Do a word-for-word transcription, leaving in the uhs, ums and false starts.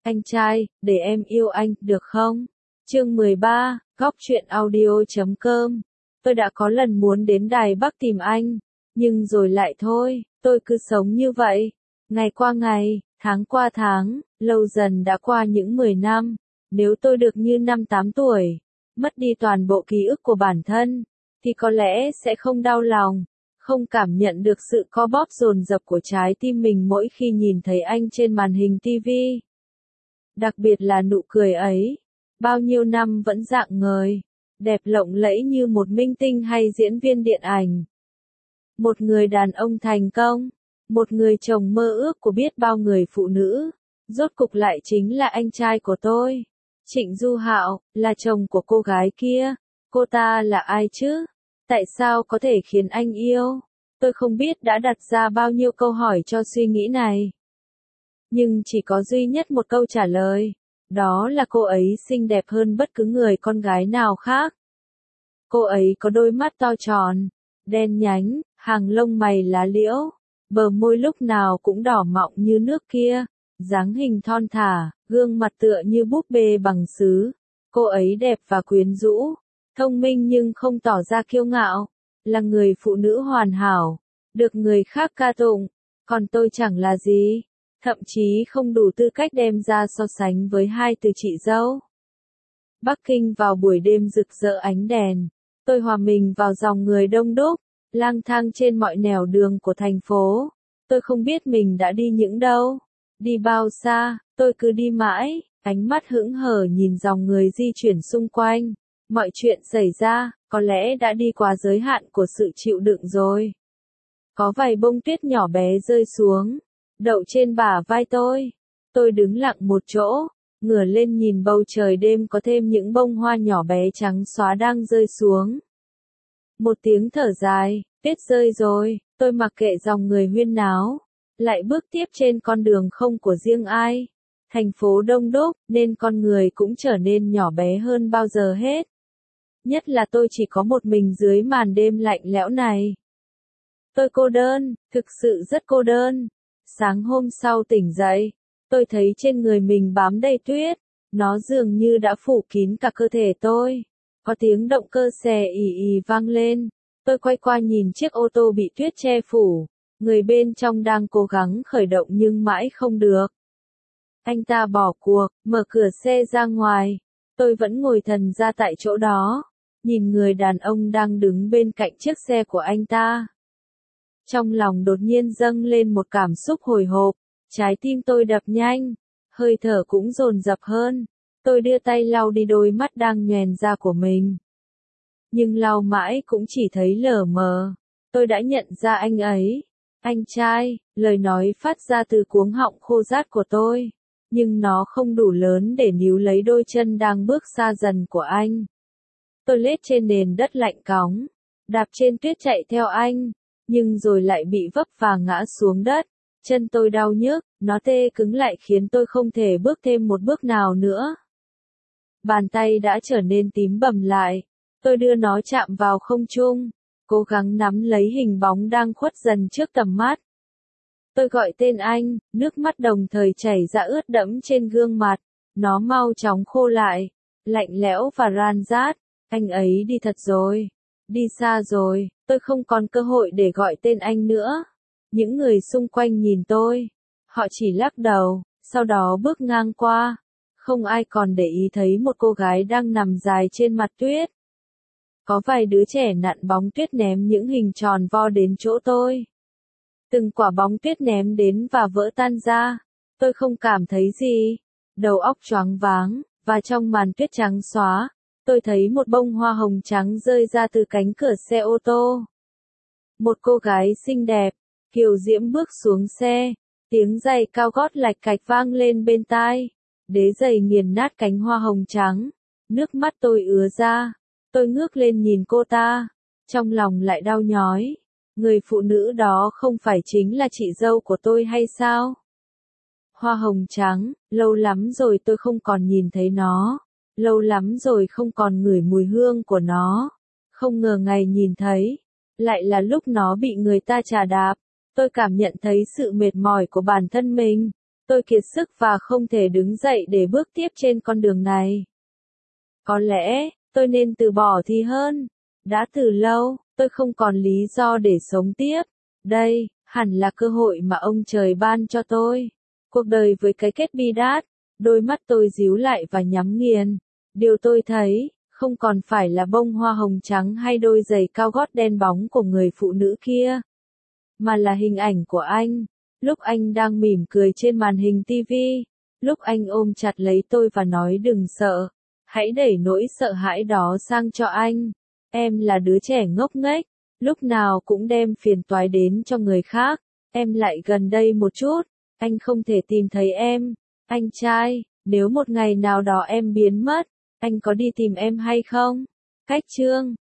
Anh trai, để em yêu anh, được không? Chương mười ba, góc truyện audio chấm com. Tôi đã có lần muốn đến Đài Bắc tìm anh, nhưng rồi lại thôi, tôi cứ sống như vậy. Ngày qua ngày, tháng qua tháng, lâu dần đã qua những mười năm. Nếu tôi được như năm tám tuổi, mất đi toàn bộ ký ức của bản thân, thì có lẽ sẽ không đau lòng, không cảm nhận được sự co bóp dồn dập của trái tim mình mỗi khi nhìn thấy anh trên màn hình ti vi. Đặc biệt là nụ cười ấy, bao nhiêu năm vẫn rạng ngời, đẹp lộng lẫy như một minh tinh hay diễn viên điện ảnh. Một người đàn ông thành công, một người chồng mơ ước của biết bao người phụ nữ, rốt cục lại chính là anh trai của tôi. Trịnh Du Hạo, là chồng của cô gái kia. Cô ta là ai chứ? Tại sao có thể khiến anh yêu? Tôi không biết đã đặt ra bao nhiêu câu hỏi cho suy nghĩ này. Nhưng chỉ có duy nhất một câu trả lời. Đó là cô ấy xinh đẹp hơn bất cứ người con gái nào khác. Cô ấy có đôi mắt to tròn, đen nhánh, hàng lông mày lá liễu, bờ môi lúc nào cũng đỏ mọng như nước kia, dáng hình thon thả, gương mặt tựa như búp bê bằng sứ. Cô ấy đẹp và quyến rũ, thông minh nhưng không tỏ ra kiêu ngạo, là người phụ nữ hoàn hảo, được người khác ca tụng, còn tôi chẳng là gì, thậm chí không đủ tư cách đem ra so sánh với hai từ chị dâu. Bắc Kinh vào buổi đêm rực rỡ ánh đèn, tôi hòa mình vào dòng người đông đúc, lang thang trên mọi nẻo đường của thành phố. Tôi không biết mình đã đi những đâu, đi bao xa, tôi cứ đi mãi, ánh mắt hững hờ nhìn dòng người di chuyển xung quanh. Mọi chuyện xảy ra, có lẽ đã đi quá giới hạn của sự chịu đựng rồi. Có vài bông tuyết nhỏ bé rơi xuống, đậu trên bả vai tôi. Tôi đứng lặng một chỗ, ngửa lên nhìn bầu trời đêm có thêm những bông hoa nhỏ bé trắng xóa đang rơi xuống. Một tiếng thở dài, tuyết rơi rồi, tôi mặc kệ dòng người huyên náo, lại bước tiếp trên con đường không của riêng ai. Thành phố đông đúc, nên con người cũng trở nên nhỏ bé hơn bao giờ hết. Nhất là tôi chỉ có một mình dưới màn đêm lạnh lẽo này. Tôi cô đơn, thực sự rất cô đơn. Sáng hôm sau tỉnh dậy, tôi thấy trên người mình bám đầy tuyết, nó dường như đã phủ kín cả cơ thể tôi. Có tiếng động cơ xe ì ì vang lên, tôi quay qua nhìn chiếc ô tô bị tuyết che phủ, người bên trong đang cố gắng khởi động nhưng mãi không được. Anh ta bỏ cuộc, mở cửa xe ra ngoài, tôi vẫn ngồi thần ra tại chỗ đó, nhìn người đàn ông đang đứng bên cạnh chiếc xe của anh ta. Trong lòng đột nhiên dâng lên một cảm xúc hồi hộp, trái tim tôi đập nhanh, hơi thở cũng dồn dập hơn. Tôi đưa tay lau đi đôi mắt đang nhoèn ra của mình. Nhưng lau mãi cũng chỉ thấy lờ mờ. Tôi đã nhận ra anh ấy. Anh trai, lời nói phát ra từ cuống họng khô rát của tôi. Nhưng nó không đủ lớn để níu lấy đôi chân đang bước xa dần của anh. Tôi lết trên nền đất lạnh cóng, đạp trên tuyết chạy theo anh, nhưng rồi lại bị vấp và ngã xuống đất. Chân tôi đau nhức, nó tê cứng lại khiến tôi không thể bước thêm một bước nào nữa. Bàn tay đã trở nên tím bầm lại. Tôi đưa nó chạm vào không trung, cố gắng nắm lấy hình bóng đang khuất dần trước tầm mắt. Tôi gọi tên anh, nước mắt đồng thời chảy ra ướt đẫm trên gương mặt. Nó mau chóng khô lại, lạnh lẽo và ran rát. Anh ấy đi thật rồi, đi xa rồi, tôi không còn cơ hội để gọi tên anh nữa. Những người xung quanh nhìn tôi, họ chỉ lắc đầu, sau đó bước ngang qua. Không ai còn để ý thấy một cô gái đang nằm dài trên mặt tuyết. Có vài đứa trẻ nặn bóng tuyết ném những hình tròn vo đến chỗ tôi. Từng quả bóng tuyết ném đến và vỡ tan ra. Tôi không cảm thấy gì. Đầu óc choáng váng, và trong màn tuyết trắng xóa, tôi thấy một bông hoa hồng trắng rơi ra từ cánh cửa xe ô tô. Một cô gái xinh đẹp, kiều diễm bước xuống xe. Tiếng giày cao gót lạch cạch vang lên bên tai. Đế giày nghiền nát cánh hoa hồng trắng. Nước mắt tôi ứa ra. Tôi ngước lên nhìn cô ta. Trong lòng lại đau nhói. Người phụ nữ đó không phải chính là chị dâu của tôi hay sao? Hoa hồng trắng, lâu lắm rồi tôi không còn nhìn thấy nó. Lâu lắm rồi không còn ngửi mùi hương của nó. Không ngờ ngày nhìn thấy, lại là lúc nó bị người ta chà đạp. Tôi cảm nhận thấy sự mệt mỏi của bản thân mình. Tôi kiệt sức và không thể đứng dậy để bước tiếp trên con đường này. Có lẽ, tôi nên từ bỏ thì hơn. Đã từ lâu, tôi không còn lý do để sống tiếp. Đây, hẳn là cơ hội mà ông trời ban cho tôi. Cuộc đời với cái kết bi đát. Đôi mắt tôi díu lại và nhắm nghiền. Điều tôi thấy, không còn phải là bông hoa hồng trắng hay đôi giày cao gót đen bóng của người phụ nữ kia, mà là hình ảnh của anh. Lúc anh đang mỉm cười trên màn hình ti vi, lúc anh ôm chặt lấy tôi và nói đừng sợ, hãy đẩy nỗi sợ hãi đó sang cho anh. Em là đứa trẻ ngốc nghếch, lúc nào cũng đem phiền toái đến cho người khác. Em lại gần đây một chút, anh không thể tìm thấy em. Anh trai, nếu một ngày nào đó em biến mất, anh có đi tìm em hay không? Cách chương